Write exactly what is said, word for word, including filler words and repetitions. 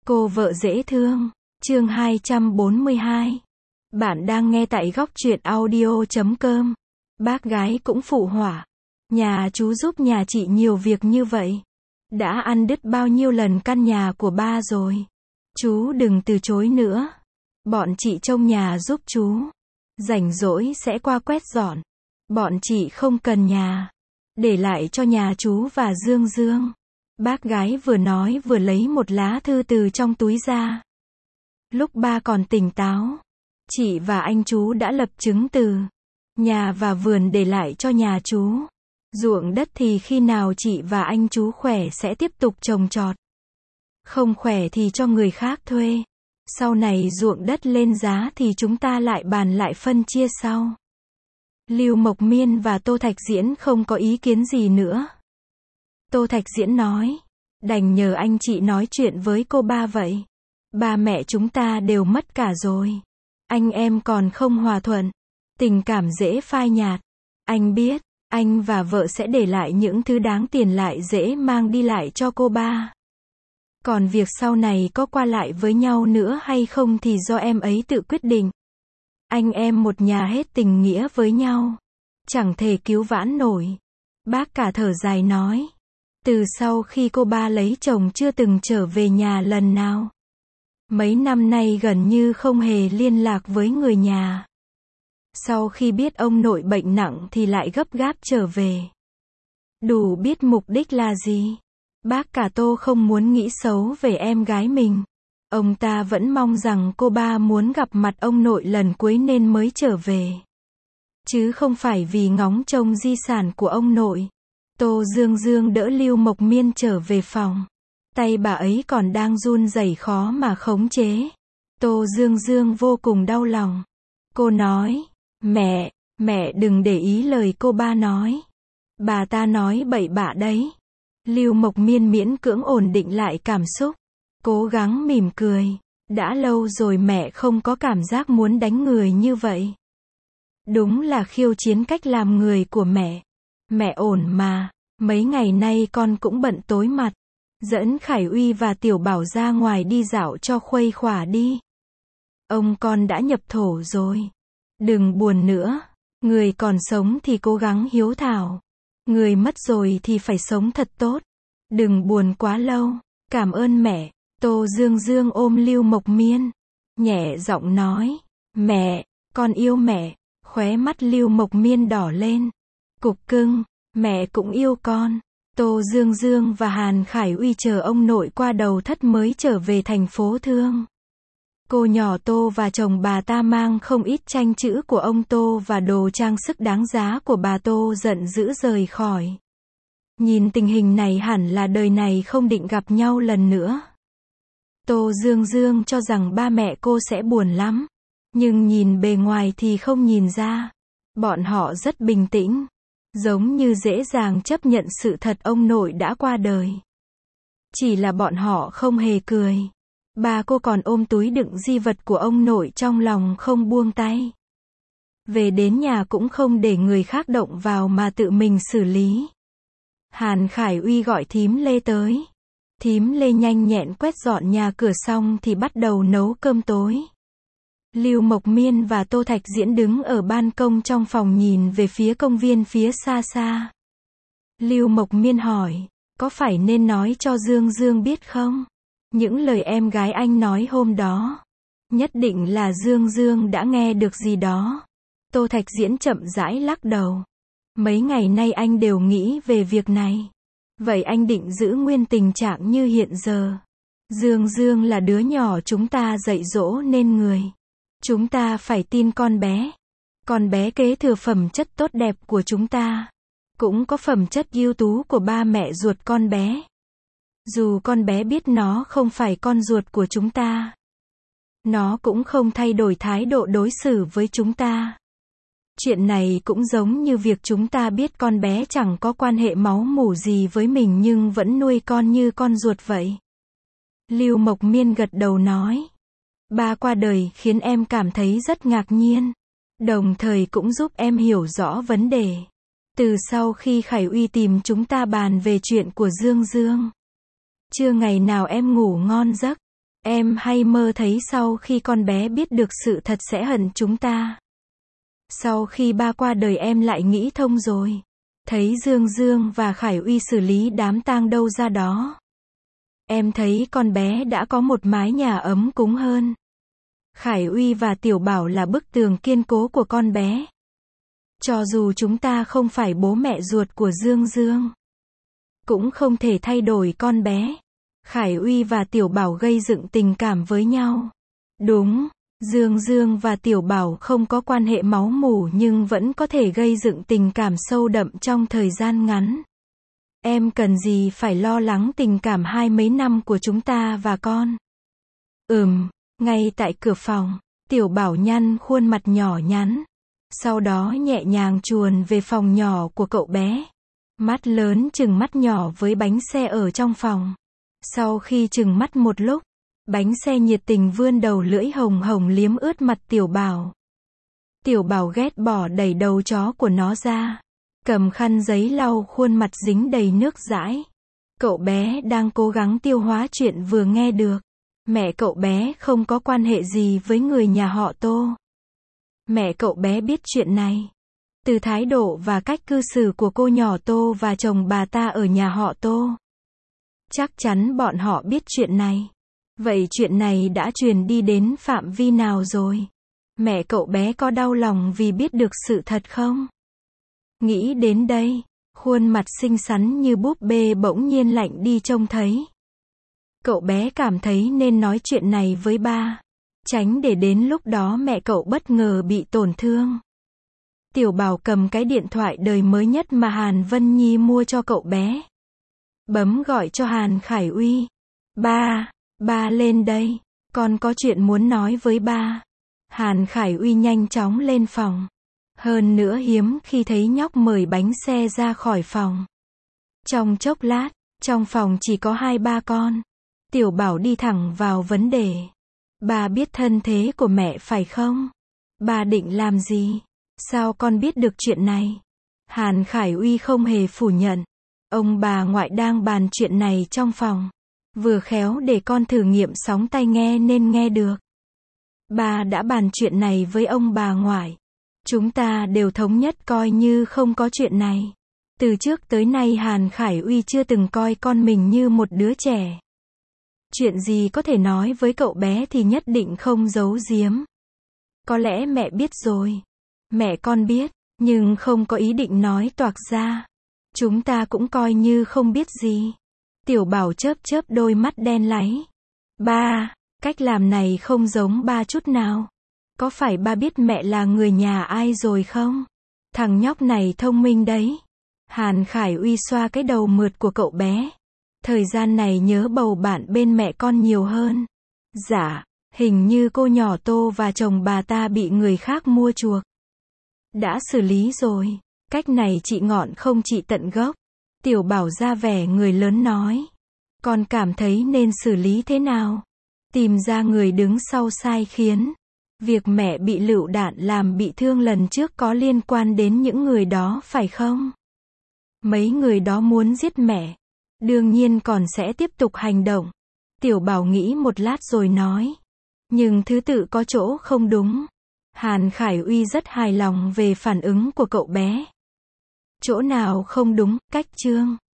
Cô vợ dễ thương. Chương hai trăm bốn mươi hai. Bạn đang nghe tại góc truyện audio chấm com. Bác gái cũng phụ họa. Nhà chú giúp nhà chị nhiều việc như vậy. Đã ăn đứt bao nhiêu lần căn nhà của ba rồi. Chú đừng từ chối nữa. Bọn chị trông nhà giúp chú. Rảnh rỗi sẽ qua quét dọn. Bọn chị không cần nhà. Để lại cho nhà chú và Dương Dương. Bác gái vừa nói vừa lấy một lá thư từ trong túi ra. Lúc ba còn tỉnh táo, chị và anh chú đã lập chứng từ. Nhà và vườn để lại cho nhà chú. Ruộng đất thì khi nào chị và anh chú khỏe sẽ tiếp tục trồng trọt. Không khỏe thì cho người khác thuê. Sau này ruộng đất lên giá thì chúng ta lại bàn lại phân chia sau. Lưu Mộc Miên và Tô Thạch Diễn không có ý kiến gì nữa. Tô Thạch Diễn nói, đành nhờ anh chị nói chuyện với cô ba vậy. Ba mẹ chúng ta đều mất cả rồi. Anh em còn không hòa thuận. Tình cảm dễ phai nhạt. Anh biết, anh và vợ sẽ để lại những thứ đáng tiền lại dễ mang đi lại cho cô ba. Còn việc sau này có qua lại với nhau nữa hay không thì do em ấy tự quyết định. Anh em một nhà hết tình nghĩa với nhau. Chẳng thể cứu vãn nổi. Bác cả thở dài nói. Từ sau khi cô ba lấy chồng chưa từng trở về nhà lần nào. Mấy năm nay gần như không hề liên lạc với người nhà. Sau khi biết ông nội bệnh nặng thì lại gấp gáp trở về. Đủ biết mục đích là gì. Bác cả Tô không muốn nghĩ xấu về em gái mình. Ông ta vẫn mong rằng cô ba muốn gặp mặt ông nội lần cuối nên mới trở về. Chứ không phải vì ngóng trông di sản của ông nội. Tô Dương Dương đỡ Lưu Mộc Miên trở về phòng. Tay bà ấy còn đang run rẩy khó mà khống chế. Tô Dương Dương vô cùng đau lòng. Cô nói, mẹ, mẹ đừng để ý lời cô ba nói. Bà ta nói bậy bạ đấy. Lưu Mộc Miên miễn cưỡng ổn định lại cảm xúc. Cố gắng mỉm cười. Đã lâu rồi mẹ không có cảm giác muốn đánh người như vậy. Đúng là khiêu chiến cách làm người của mẹ. Mẹ ổn mà. Mấy ngày nay con cũng bận tối mặt. Dẫn Khải Uy và Tiểu Bảo ra ngoài đi dạo cho khuây khỏa đi. Ông con đã nhập thổ rồi. Đừng buồn nữa. Người còn sống thì cố gắng hiếu thảo. Người mất rồi thì phải sống thật tốt. Đừng buồn quá lâu. Cảm ơn mẹ. Tô Dương Dương ôm Lưu Mộc Miên. Nhẹ giọng nói. Mẹ, con yêu mẹ. Khóe mắt Lưu Mộc Miên đỏ lên. Cục cưng, mẹ cũng yêu con. Tô Dương Dương và Hàn Khải Uy chờ ông nội qua đầu thất mới trở về thành phố Thương. Cô nhỏ Tô và chồng bà ta mang không ít tranh chữ của ông Tô và đồ trang sức đáng giá của bà Tô giận dữ rời khỏi. Nhìn tình hình này hẳn là đời này không định gặp nhau lần nữa. Tô Dương Dương cho rằng ba mẹ cô sẽ buồn lắm. Nhưng nhìn bề ngoài thì không nhìn ra. Bọn họ rất bình tĩnh. Giống như dễ dàng chấp nhận sự thật ông nội đã qua đời. Chỉ là bọn họ không hề cười. Bà cô còn ôm túi đựng di vật của ông nội trong lòng không buông tay. Về đến nhà cũng không để người khác động vào mà tự mình xử lý. Hàn Khải Uy gọi thím Lê tới. Thím Lê nhanh nhẹn quét dọn nhà cửa xong thì bắt đầu nấu cơm tối. Lưu Mộc Miên và Tô Thạch Diễn đứng ở ban công trong phòng nhìn về phía công viên phía xa xa. Lưu Mộc Miên hỏi, có phải nên nói cho Dương Dương biết không? Những lời em gái anh nói hôm đó. Nhất định là Dương Dương đã nghe được gì đó. Tô Thạch Diễn chậm rãi lắc đầu. Mấy ngày nay anh đều nghĩ về việc này. Vậy anh định giữ nguyên tình trạng như hiện giờ. Dương Dương là đứa nhỏ chúng ta dạy dỗ nên người. Chúng ta phải tin con bé. Con bé kế thừa phẩm chất tốt đẹp của chúng ta. Cũng có phẩm chất ưu tú của ba mẹ ruột con bé. Dù con bé biết nó không phải con ruột của chúng ta. Nó cũng không thay đổi thái độ đối xử với chúng ta. Chuyện này cũng giống như việc chúng ta biết con bé chẳng có quan hệ máu mủ gì với mình nhưng vẫn nuôi con như con ruột vậy. Lưu Mộc Miên gật đầu nói. Ba qua đời khiến em cảm thấy rất ngạc nhiên. Đồng thời cũng giúp em hiểu rõ vấn đề. Từ sau khi Khải Uy tìm chúng ta bàn về chuyện của Dương Dương. Chưa ngày nào em ngủ ngon giấc. Em hay mơ thấy sau khi con bé biết được sự thật sẽ hận chúng ta. Sau khi ba qua đời em lại nghĩ thông rồi. Thấy Dương Dương và Khải Uy xử lý đám tang đâu ra đó. Em thấy con bé đã có một mái nhà ấm cúng hơn. Khải Uy và Tiểu Bảo là bức tường kiên cố của con bé. Cho dù chúng ta không phải bố mẹ ruột của Dương Dương, cũng không thể thay đổi con bé. Khải Uy và Tiểu Bảo gây dựng tình cảm với nhau. Đúng, Dương Dương và Tiểu Bảo không có quan hệ máu mủ nhưng vẫn có thể gây dựng tình cảm sâu đậm trong thời gian ngắn. Em cần gì phải lo lắng tình cảm hai mấy năm của chúng ta và con. Ừm, ngay tại cửa phòng, Tiểu Bảo nhăn khuôn mặt nhỏ nhắn. Sau đó nhẹ nhàng chuồn về phòng nhỏ của cậu bé. Mắt lớn chừng mắt nhỏ với bánh xe ở trong phòng. Sau khi chừng mắt một lúc, bánh xe nhiệt tình vươn đầu lưỡi hồng hồng liếm ướt mặt Tiểu Bảo. Tiểu Bảo ghét bỏ đẩy đầu chó của nó ra. Cầm khăn giấy lau khuôn mặt dính đầy nước dãi. Cậu bé đang cố gắng tiêu hóa chuyện vừa nghe được. Mẹ cậu bé không có quan hệ gì với người nhà họ Tô. Mẹ cậu bé biết chuyện này. Từ thái độ và cách cư xử của cô nhỏ Tô và chồng bà ta ở nhà họ Tô. Chắc chắn bọn họ biết chuyện này. Vậy chuyện này đã truyền đi đến phạm vi nào rồi? Mẹ cậu bé có đau lòng vì biết được sự thật không? Nghĩ đến đây, khuôn mặt xinh xắn như búp bê bỗng nhiên lạnh đi trông thấy. Cậu bé cảm thấy nên nói chuyện này với ba. Tránh để đến lúc đó mẹ cậu bất ngờ bị tổn thương. Tiểu Bảo cầm cái điện thoại đời mới nhất mà Hàn Vân Nhi mua cho cậu bé. Bấm gọi cho Hàn Khải Uy. Ba, ba lên đây. Con có chuyện muốn nói với ba. Hàn Khải Uy nhanh chóng lên phòng. Hơn nữa hiếm khi thấy nhóc mời bánh xe ra khỏi phòng. Trong chốc lát, trong phòng chỉ có hai ba con. Tiểu Bảo đi thẳng vào vấn đề. Ba biết thân thế của mẹ phải không? Ba định làm gì? Sao con biết được chuyện này? Hàn Khải Uy không hề phủ nhận. Ông bà ngoại đang bàn chuyện này trong phòng. Vừa khéo để con thử nghiệm sóng tai nghe nên nghe được. Ba đã bàn chuyện này với ông bà ngoại. Chúng ta đều thống nhất coi như không có chuyện này. Từ trước tới nay Hàn Khải Uy chưa từng coi con mình như một đứa trẻ. Chuyện gì có thể nói với cậu bé thì nhất định không giấu giếm. Có lẽ mẹ biết rồi. Mẹ con biết, nhưng không có ý định nói toạc ra. Chúng ta cũng coi như không biết gì. Tiểu Bảo chớp chớp đôi mắt đen láy. Ba, cách làm này không giống ba chút nào. Có phải ba biết mẹ là người nhà ai rồi không? Thằng nhóc này thông minh đấy. Hàn Khải Uy xoa cái đầu mượt của cậu bé. Thời gian này nhớ bầu bạn bên mẹ con nhiều hơn. Dạ, hình như cô nhỏ Tô và chồng bà ta bị người khác mua chuộc. Đã xử lý rồi. Cách này trị ngọn không trị tận gốc. Tiểu Bảo ra vẻ người lớn nói. Con cảm thấy nên xử lý thế nào? Tìm ra người đứng sau sai khiến. Việc mẹ bị lựu đạn làm bị thương lần trước có liên quan đến những người đó phải không? Mấy người đó muốn giết mẹ. Đương nhiên còn sẽ tiếp tục hành động. Tiểu Bảo nghĩ một lát rồi nói. Nhưng thứ tự có chỗ không đúng. Hàn Khải Uy rất hài lòng về phản ứng của cậu bé. Chỗ nào không đúng? Cách chương.